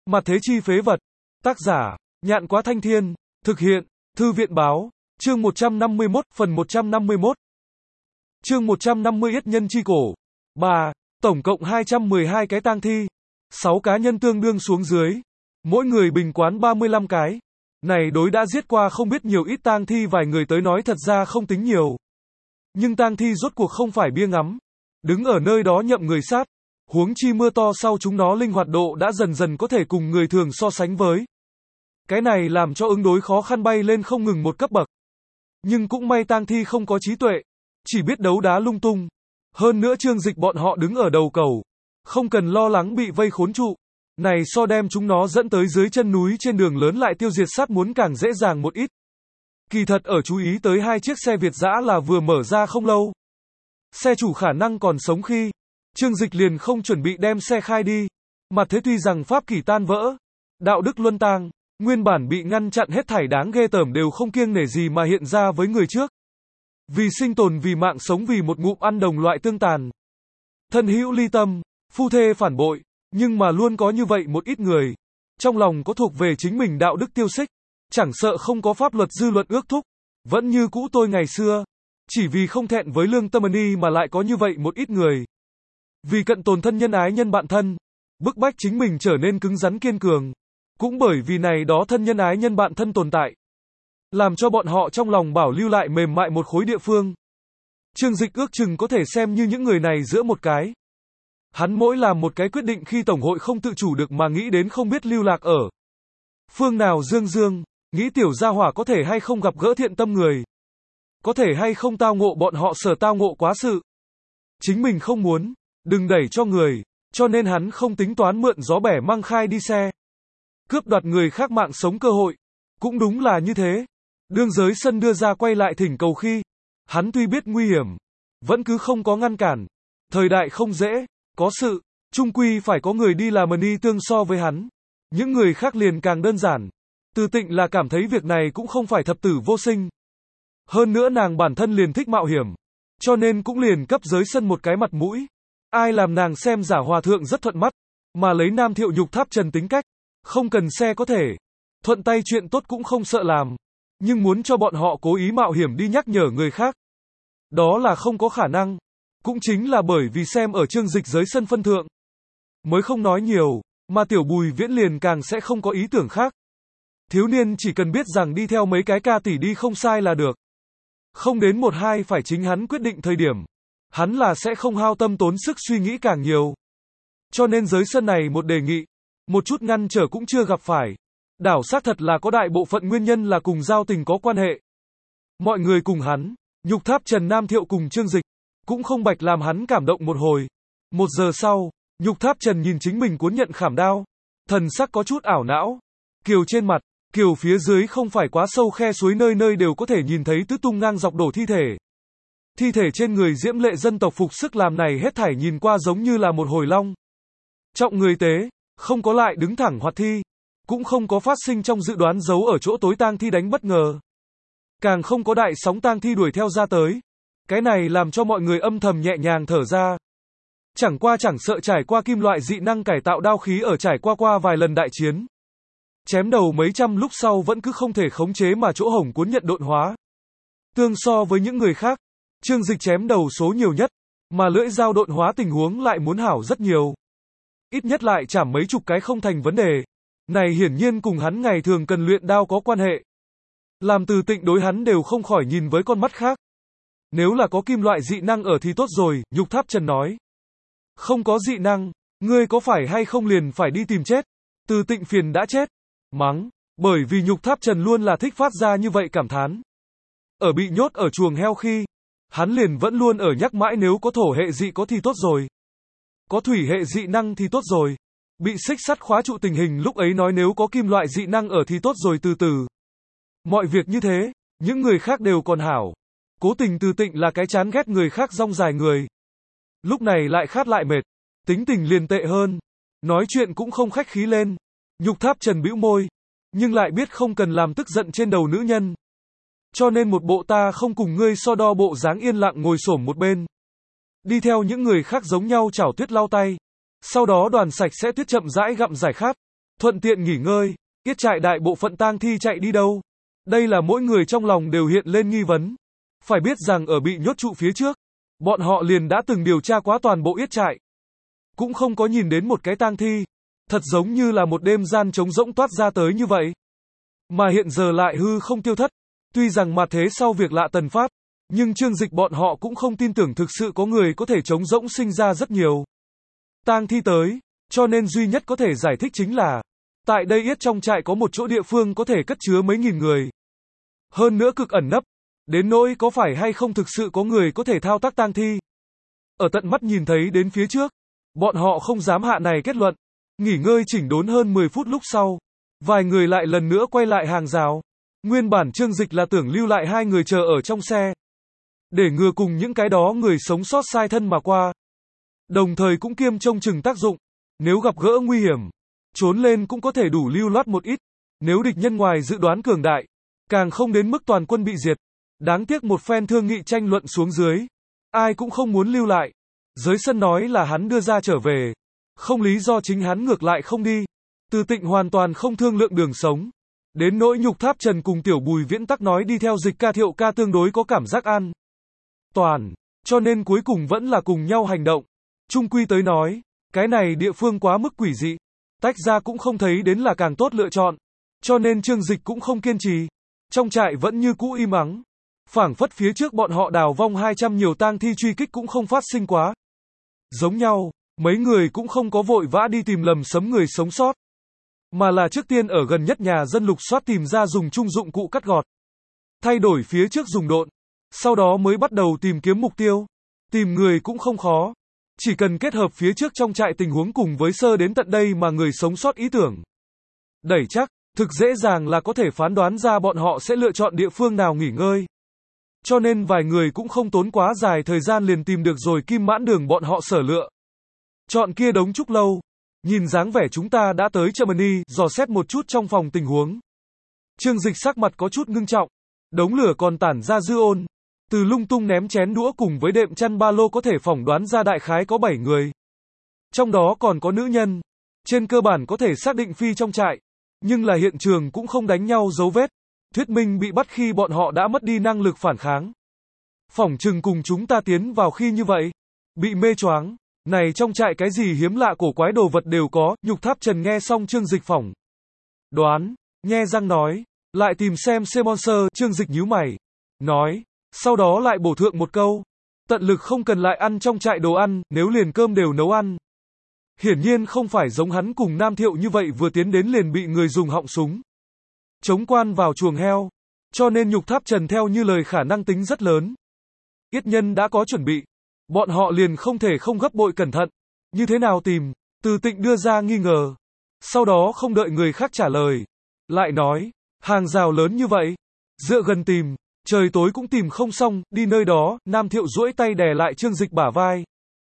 Mặt thế chi phế vật. Tác giả, Nhạn Quá Thanh Thiên. Thực hiện, Thư viện Báo. Chương 151, phần 151. Chương 150 Yết nhân chi cổ. 3. Tổng cộng 212 cái tang thi. 6 cá nhân tương đương xuống dưới. Mỗi người bình quán 35 cái. Này đối đã giết qua không biết nhiều ít tang thi vài người tới nói thật ra không tính nhiều. Nhưng tang thi rốt cuộc không phải bia ngắm. Đứng ở nơi đó nhậm người sát. Huống chi mưa to sau chúng nó linh hoạt độ đã dần dần có thể cùng người thường so sánh với. Cái này làm cho ứng đối khó khăn bay lên không ngừng một cấp bậc. Nhưng cũng may tang thi không có trí tuệ. Chỉ biết đấu đá lung tung. Hơn nữa Trương Dịch bọn họ đứng ở đầu cầu. Không cần lo lắng bị vây khốn trụ. Này so đem chúng nó dẫn tới dưới chân núi trên đường lớn lại tiêu diệt sát muốn càng dễ dàng một ít. Kỳ thật ở chú ý tới hai chiếc xe Việt dã là vừa mở ra không lâu. Xe chủ khả năng còn sống khi Trương Dịch liền không chuẩn bị đem xe khai đi. Mặt thế tuy rằng pháp kỷ tan vỡ, đạo đức luân tang, nguyên bản bị ngăn chặn hết thảy đáng ghê tởm đều không kiêng nể gì mà hiện ra với người trước. Vì sinh tồn vì mạng sống vì một ngụm ăn đồng loại tương tàn. Thân hữu ly tâm, phu thê phản bội, nhưng mà luôn có như vậy một ít người. Trong lòng có thuộc về chính mình đạo đức tiêu xích, chẳng sợ không có pháp luật dư luận ước thúc, vẫn như cũ tôi ngày xưa. Chỉ vì không thẹn với lương tâm y mà lại có như vậy một ít người. Vì cận tồn thân nhân ái nhân bạn thân, bức bách chính mình trở nên cứng rắn kiên cường. Cũng bởi vì này đó thân nhân ái nhân bạn thân tồn tại. Làm cho bọn họ trong lòng bảo lưu lại mềm mại một khối địa phương. Trương Dịch ước chừng có thể xem như những người này giữa một cái. Hắn mỗi làm một cái quyết định khi tổng hội không tự chủ được mà nghĩ đến không biết lưu lạc ở phương nào dương, nghĩ tiểu gia hỏa có thể hay không gặp gỡ thiện tâm người. Có thể hay không tao ngộ bọn họ sở tao ngộ quá sự. Chính mình không muốn, đừng đẩy cho người, cho nên hắn không tính toán mượn gió bẻ măng khai đi xe. Cướp đoạt người khác mạng sống cơ hội. Cũng đúng là như thế. Đương giới sân đưa ra quay lại thỉnh cầu khi, hắn tuy biết nguy hiểm, vẫn cứ không có ngăn cản. Thời đại không dễ, có sự, chung quy phải có người đi làm đi tương so với hắn. Những người khác liền càng đơn giản. Từ Tịnh là cảm thấy việc này cũng không phải thập tử vô sinh. Hơn nữa nàng bản thân liền thích mạo hiểm, cho nên cũng liền cấp giới sân một cái mặt mũi. Ai làm nàng xem giả hòa thượng rất thuận mắt, mà lấy Nam Thiệu Nhục Tháp Trần tính cách, không cần xe có thể, thuận tay chuyện tốt cũng không sợ làm, nhưng muốn cho bọn họ cố ý mạo hiểm đi nhắc nhở người khác. Đó là không có khả năng, cũng chính là bởi vì xem ở Trương Dịch giới sân phân thượng. Mới không nói nhiều, mà Tiểu Bùi Viễn liền càng sẽ không có ý tưởng khác. Thiếu niên chỉ cần biết rằng đi theo mấy cái ca tỷ đi không sai là được. Không đến một hai phải chính hắn quyết định thời điểm. Hắn là sẽ không hao tâm tốn sức suy nghĩ càng nhiều. Cho nên giới sân này một đề nghị, một chút ngăn trở cũng chưa gặp phải. Đảo xác thật là có đại bộ phận nguyên nhân là cùng giao tình có quan hệ. Mọi người cùng hắn, Nhục Tháp Trần Nam Thiệu cùng Trương Dịch, cũng không bạch làm hắn cảm động một hồi. 1 giờ sau, Nhục Tháp Trần nhìn chính mình cuốn nhận khảm đao, thần sắc có chút ảo não. Kiều trên mặt, kiều phía dưới không phải quá sâu khe suối nơi nơi đều có thể nhìn thấy tứ tung ngang dọc đổ thi thể. Thi thể trên người diễm lệ dân tộc phục sức làm này hết thảy nhìn qua giống như là một hồi long. Trọng người tế, không có lại đứng thẳng hoạt thi, cũng không có phát sinh trong dự đoán giấu ở chỗ tối tang thi đánh bất ngờ. Càng không có đại sóng tang thi đuổi theo ra tới. Cái này làm cho mọi người âm thầm nhẹ nhàng thở ra. Chẳng qua chẳng sợ trải qua kim loại dị năng cải tạo đao khí ở trải qua vài lần đại chiến. Chém đầu mấy trăm lúc sau vẫn cứ không thể khống chế mà chỗ hổng cuốn nhận độn hóa. Tương so với những người khác, Trương Dịch chém đầu số nhiều nhất, mà lưỡi dao độn hóa tình huống lại muốn hảo rất nhiều. Ít nhất lại chảm mấy chục cái không thành vấn đề. Này hiển nhiên cùng hắn ngày thường cần luyện đao có quan hệ. Làm Từ Tịnh đối hắn đều không khỏi nhìn với con mắt khác. Nếu là có kim loại dị năng ở thì tốt rồi, Nhục Tháp Trần nói. Không có dị năng, ngươi có phải hay không liền phải đi tìm chết. Từ Tịnh phiền đã chết. Mắng, bởi vì Nhục Tháp Trần luôn là thích phát ra như vậy cảm thán. Ở bị nhốt ở chuồng heo khi, hắn liền vẫn luôn ở nhắc mãi nếu có thổ hệ dị có thì tốt rồi. Có thủy hệ dị năng thì tốt rồi. Bị xích sắt khóa trụ tình hình lúc ấy nói nếu có kim loại dị năng ở thì tốt rồi từ từ. Mọi việc như thế, những người khác đều còn hảo. Cố Tình Từ Tịnh là cái chán ghét người khác rong dài người. Lúc này lại khát lại mệt, tính tình liền tệ hơn. Nói chuyện cũng không khách khí lên. Nhục Tháp Trần bĩu môi, nhưng lại biết không cần làm tức giận trên đầu nữ nhân. Cho nên một bộ ta không cùng ngươi so đo bộ dáng yên lặng ngồi xổm một bên. Đi theo những người khác giống nhau chảo tuyết lau tay. Sau đó đoàn sạch sẽ tuyết chậm rãi gặm giải khát. thuận tiện nghỉ ngơi. Yết trại đại bộ phận tang thi chạy đi đâu? Đây là mỗi người trong lòng đều hiện lên nghi vấn. Phải biết rằng ở bị nhốt trụ phía trước, bọn họ liền đã từng điều tra quá toàn bộ yết trại. Cũng không có nhìn đến một cái tang thi. Thật giống như là một đêm gian trống rỗng toát ra tới như vậy. Mà hiện giờ lại hư không tiêu thất. Tuy rằng mặt thế sau việc lạ tần phát, nhưng Trương Dịch bọn họ cũng không tin tưởng thực sự có người có thể trống rỗng sinh ra rất nhiều tang thi tới, cho nên duy nhất có thể giải thích chính là tại đây yết trong trại có một chỗ địa phương có thể cất chứa mấy nghìn người. Hơn nữa cực ẩn nấp, đến nỗi có phải hay không thực sự có người có thể thao tác tang thi. Ở tận mắt nhìn thấy đến phía trước, bọn họ không dám hạ này kết luận. Nghỉ ngơi chỉnh đốn hơn 10 phút lúc sau, vài người lại lần nữa quay lại hàng rào. Nguyên bản Trương Dịch là tưởng lưu lại hai người chờ ở trong xe, để ngừa cùng những cái đó người sống sót sai thân mà qua. Đồng thời cũng kiêm trông chừng tác dụng. Nếu gặp gỡ nguy hiểm, trốn lên cũng có thể đủ lưu loát một ít. Nếu địch nhân ngoài dự đoán cường đại, càng không đến mức toàn quân bị diệt. Đáng tiếc một phen thương nghị tranh luận xuống dưới, ai cũng không muốn lưu lại. Giới sân nói là hắn đưa ra trở về, không lý do chính hắn ngược lại không đi. Từ Tịnh hoàn toàn không thương lượng đường sống. Đến nỗi Nhục Tháp Trần cùng Tiểu Bùi Viễn tắc nói đi theo Dịch Ca Thiệu ca tương đối có cảm giác an toàn, cho nên cuối cùng vẫn là cùng nhau hành động. Chung quy tới nói, cái này địa phương quá mức quỷ dị, tách ra cũng không thấy đến là càng tốt lựa chọn, cho nên Trương Dịch cũng không kiên trì. Trong trại vẫn như cũ im ắng, phảng phất phía trước bọn họ đào vong 200 nhiều tang thi truy kích cũng không phát sinh quá. Giống nhau, mấy người cũng không có vội vã đi tìm lầm sấm người sống sót, mà là trước tiên ở gần nhất nhà dân lục soát tìm ra dùng chung dụng cụ cắt gọt, thay đổi phía trước dùng độn, sau đó mới bắt đầu tìm kiếm mục tiêu. Tìm người cũng không khó, chỉ cần kết hợp phía trước trong trại tình huống cùng với sơ đến tận đây mà người sống sót ý tưởng đẩy chắc, thực dễ dàng là có thể phán đoán ra bọn họ sẽ lựa chọn địa phương nào nghỉ ngơi. Cho nên vài người cũng không tốn quá dài thời gian liền tìm được rồi Kim Mãn Đường bọn họ sở lựa chọn kia đống trúc lâu. Nhìn dáng vẻ chúng ta đã tới Germany, dò xét một chút trong phòng tình huống. Trương Dịch sắc mặt có chút ngưng trọng. Đống lửa còn tản ra dư ôn. Từ lung tung ném chén đũa cùng với đệm chăn ba lô có thể phỏng đoán ra đại khái có 7 người. Trong đó còn có nữ nhân. Trên cơ bản có thể xác định phi trong trại. Nhưng là hiện trường cũng không đánh nhau dấu vết. Thuyết minh bị bắt khi bọn họ đã mất đi năng lực phản kháng. Phỏng chừng cùng chúng ta tiến vào khi như vậy. Bị mê choáng. Này trong trại cái gì hiếm lạ cổ quái đồ vật đều có. Nhục Tháp Trần nghe xong Trương Dịch phỏng đoán, nhe răng nói, lại tìm xem Monster. Trương Dịch nhíu mày, nói, sau đó lại bổ thượng một câu, tận lực không cần lại ăn trong trại đồ ăn, nếu liền cơm đều nấu ăn. Hiển nhiên không phải giống hắn cùng Nam Thiệu như vậy vừa tiến đến liền bị người dùng họng súng chống quan vào chuồng heo, cho nên Nhục Tháp Trần theo như lời khả năng tính rất lớn. Yết nhân đã có chuẩn bị, bọn họ liền không thể không gấp bội cẩn thận. Như thế nào tìm? Từ Tịnh đưa ra nghi ngờ. Sau đó không đợi người khác trả lời, lại nói, hàng rào lớn như vậy, dựa gần tìm, trời tối cũng tìm không xong, đi nơi đó. Nam Thiệu duỗi tay đè lại Trương Dịch bả vai.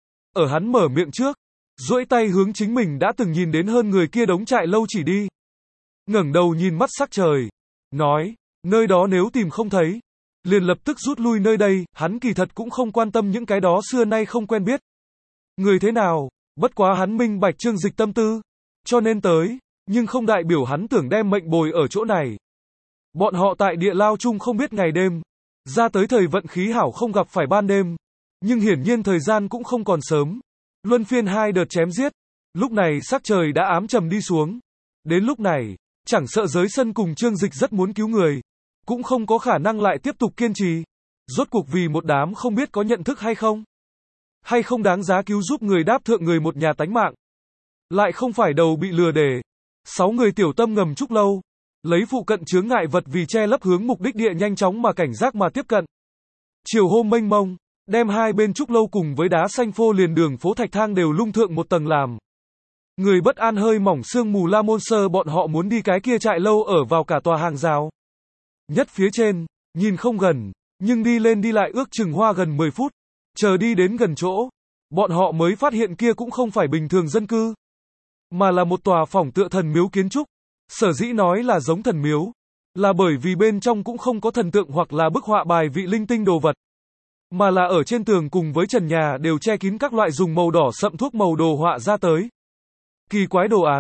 Ở hắn mở miệng trước, duỗi tay hướng chính mình đã từng nhìn đến hơn người kia đống trại lâu chỉ đi. Ngẩng đầu nhìn mắt sắc trời, nói, nơi đó nếu tìm không thấy, liền lập tức rút lui nơi đây. Hắn kỳ thật cũng không quan tâm những cái đó xưa nay không quen biết người thế nào, bất quá hắn minh bạch Trương Dịch tâm tư, cho nên tới, nhưng không đại biểu hắn tưởng đem mệnh bồi ở chỗ này. Bọn họ tại địa lao chung không biết ngày đêm, ra tới thời vận khí hảo không gặp phải ban đêm, nhưng hiển nhiên thời gian cũng không còn sớm. Luân phiên hai đợt chém giết, lúc này sắc trời đã ám trầm đi xuống. Đến lúc này, chẳng sợ giới sân cùng Trương Dịch rất muốn cứu người, cũng không có khả năng lại tiếp tục kiên trì. Rốt cuộc vì một đám không biết có nhận thức hay không, hay không đáng giá cứu giúp người đáp thượng người một nhà tánh mạng. Lại không phải đầu bị lừa để 6 người tiểu tâm ngầm trúc lâu, lấy phụ cận chướng ngại vật vì che lấp hướng mục đích địa nhanh chóng mà cảnh giác mà tiếp cận. Chiều hôm mênh mông, đem hai bên trúc lâu cùng với đá xanh phô liền đường phố thạch thang đều lung thượng một tầng làm. Người bất an hơi mỏng sương mù la môn sơ bọn họ muốn đi cái kia trại lâu ở vào cả tòa hàng rào. Nhất phía trên, nhìn không gần, nhưng đi lên đi lại ước chừng hoa gần 10 phút. Chờ đi đến gần chỗ, bọn họ mới phát hiện kia cũng không phải bình thường dân cư, mà là một tòa phỏng tựa thần miếu kiến trúc. Sở dĩ nói là giống thần miếu, là bởi vì bên trong cũng không có thần tượng hoặc là bức họa bài vị linh tinh đồ vật, mà là ở trên tường cùng với trần nhà đều che kín các loại dùng màu đỏ sậm thuốc màu đồ họa ra tới. Kỳ quái đồ án,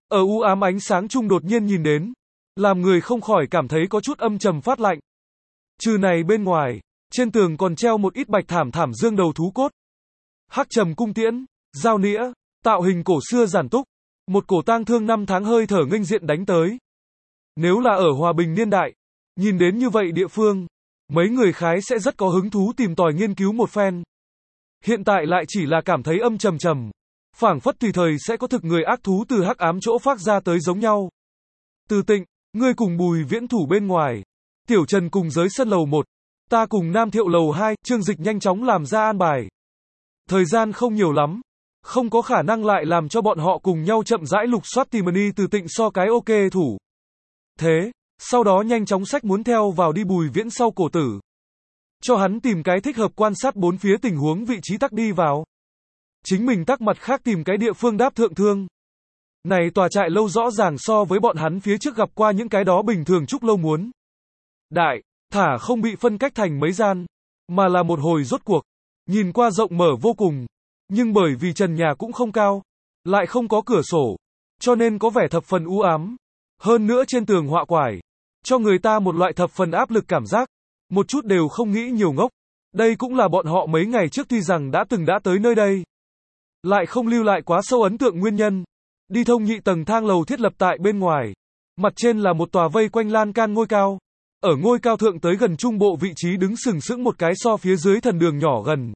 ở u ám ánh sáng trung đột nhiên nhìn đến, làm người không khỏi cảm thấy có chút âm trầm phát lạnh. Trừ này bên ngoài, trên tường còn treo một ít bạch thảm thảm dương đầu thú cốt. Hắc trầm cung tiễn, dao nĩa, tạo hình cổ xưa giản túc, một cổ tang thương năm tháng hơi thở nghênh diện đánh tới. Nếu là ở hòa bình niên đại, nhìn đến như vậy địa phương, mấy người khái sẽ rất có hứng thú tìm tòi nghiên cứu một phen. Hiện tại lại chỉ là cảm thấy âm trầm trầm, phảng phất tùy thời sẽ có thực người ác thú từ hắc ám chỗ phát ra tới giống nhau. Từ Tịnh, ngươi cùng Bùi Viễn thủ bên ngoài, Tiểu Trần cùng giới sân lầu 1, ta cùng Nam Thiệu lầu 2, Trương Dịch nhanh chóng làm ra an bài. Thời gian không nhiều lắm, không có khả năng lại làm cho bọn họ cùng nhau chậm rãi lục soát tìm Từ Tịnh so cái ok thủ. Thế, sau đó nhanh chóng xách muốn theo vào đi Bùi Viễn sau cổ tử. Cho hắn tìm cái thích hợp quan sát bốn phía tình huống vị trí tắc đi vào. Chính mình tắc mặt khác tìm cái địa phương đáp thượng thương. Này tòa trại lâu rõ ràng so với bọn hắn phía trước gặp qua những cái đó bình thường trúc lâu muốn. Đại, thả không bị phân cách thành mấy gian, mà là một hồi rốt cuộc. Nhìn qua rộng mở vô cùng, nhưng bởi vì trần nhà cũng không cao, lại không có cửa sổ, cho nên có vẻ thập phần u ám. Hơn nữa trên tường họa quải, cho người ta một loại thập phần áp lực cảm giác, một chút đều không nghĩ nhiều ngốc. Đây cũng là bọn họ mấy ngày trước tuy rằng đã tới nơi đây, lại không lưu lại quá sâu ấn tượng nguyên nhân. Đi thông nhị tầng thang lầu thiết lập tại bên ngoài, mặt trên là một tòa vây quanh lan can ngôi cao. Ở ngôi cao thượng tới gần trung bộ vị trí đứng sừng sững một cái so phía dưới thần đường nhỏ gần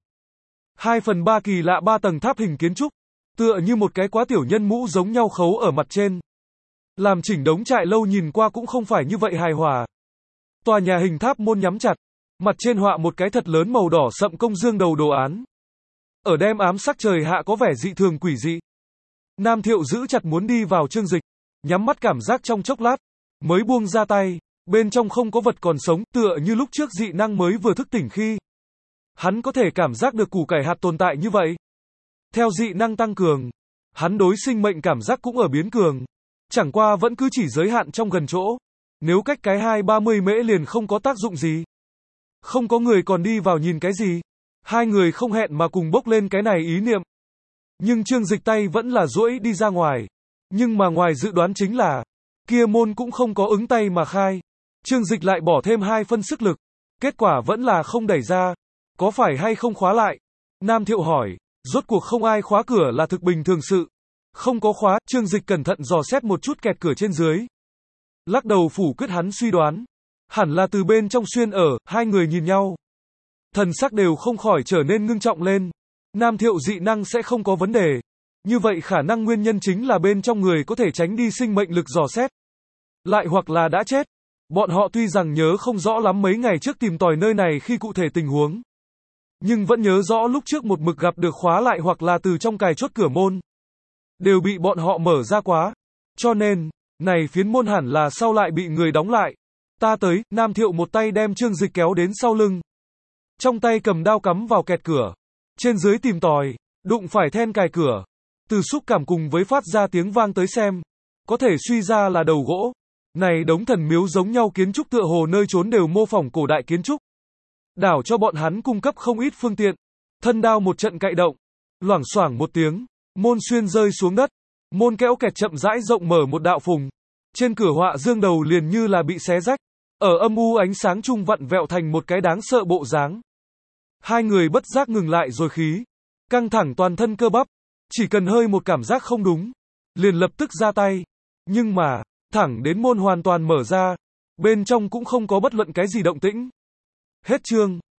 2/3 kỳ lạ 3 tầng tháp hình kiến trúc, tựa như một cái quá tiểu nhân mũ giống nhau khấu ở mặt trên. Làm chỉnh đống trại lâu nhìn qua cũng không phải như vậy hài hòa. Tòa nhà hình tháp môn nhắm chặt, mặt trên họa một cái thật lớn màu đỏ sậm công dương đầu đồ án. Ở đêm ám sắc trời hạ có vẻ dị thường quỷ dị. Nam Thiệu giữ chặt muốn đi vào Trương Dịch, nhắm mắt cảm giác trong chốc lát, mới buông ra tay, bên trong không có vật còn sống, tựa như lúc trước dị năng mới vừa thức tỉnh khi. Hắn có thể cảm giác được củ cải hạt tồn tại như vậy. Theo dị năng tăng cường, hắn đối sinh mệnh cảm giác cũng ở biến cường. Chẳng qua vẫn cứ chỉ giới hạn trong gần chỗ. Nếu cách cái 20-30 mễ liền không có tác dụng gì. Không có người còn đi vào nhìn cái gì. Hai người không hẹn mà cùng bốc lên cái này ý niệm. Nhưng Trương Dịch tay vẫn là duỗi đi ra ngoài. Nhưng mà ngoài dự đoán chính là, kia môn cũng không có ứng tay mà khai. Trương Dịch lại bỏ thêm 2 phân sức lực. Kết quả vẫn là không đẩy ra. Có phải hay không khóa lại? Nam Thiệu hỏi, rốt cuộc không ai khóa cửa là thực bình thường sự. Không có khóa, Trương Dịch cẩn thận dò xét một chút kẹt cửa trên dưới. Lắc đầu phủ quyết hắn suy đoán. Hẳn là từ bên trong xuyên ở, hai người nhìn nhau. Thần sắc đều không khỏi trở nên ngưng trọng lên. Nam Thiệu dị năng sẽ không có vấn đề. Như vậy khả năng nguyên nhân chính là bên trong người có thể tránh đi sinh mệnh lực dò xét. Lại hoặc là đã chết. Bọn họ tuy rằng nhớ không rõ lắm mấy ngày trước tìm tòi nơi này khi cụ thể tình huống. Nhưng vẫn nhớ rõ lúc trước một mực gặp được khóa lại hoặc là từ trong cài chốt cửa môn. Đều bị bọn họ mở ra quá. Cho nên, này phiến môn hẳn là sau lại bị người đóng lại. Ta tới, Nam Thiệu một tay đem Trương Dịch kéo đến sau lưng. Trong tay cầm đao cắm vào kẹt cửa. Trên dưới tìm tòi, đụng phải then cài cửa. Từ xúc cảm cùng với phát ra tiếng vang tới xem. Có thể suy ra là đầu gỗ. Này đống thần miếu giống nhau kiến trúc tựa hồ nơi trốn đều mô phỏng cổ đại kiến trúc. Đảo cho bọn hắn cung cấp không ít phương tiện. Thân đao một trận cạy động. Loảng xoảng một tiếng. Môn xuyên rơi xuống đất. Môn kéo kẹt chậm rãi rộng mở một đạo phùng. Trên cửa họa dương đầu liền như là bị xé rách. Ở âm u ánh sáng trung vặn vẹo thành một cái đáng sợ bộ dáng. Hai người bất giác ngừng lại rồi khí. Căng thẳng toàn thân cơ bắp. Chỉ cần hơi một cảm giác không đúng. Liền lập tức ra tay. Nhưng mà, thẳng đến môn hoàn toàn mở ra. Bên trong cũng không có bất luận cái gì động tĩnh. Hết chương.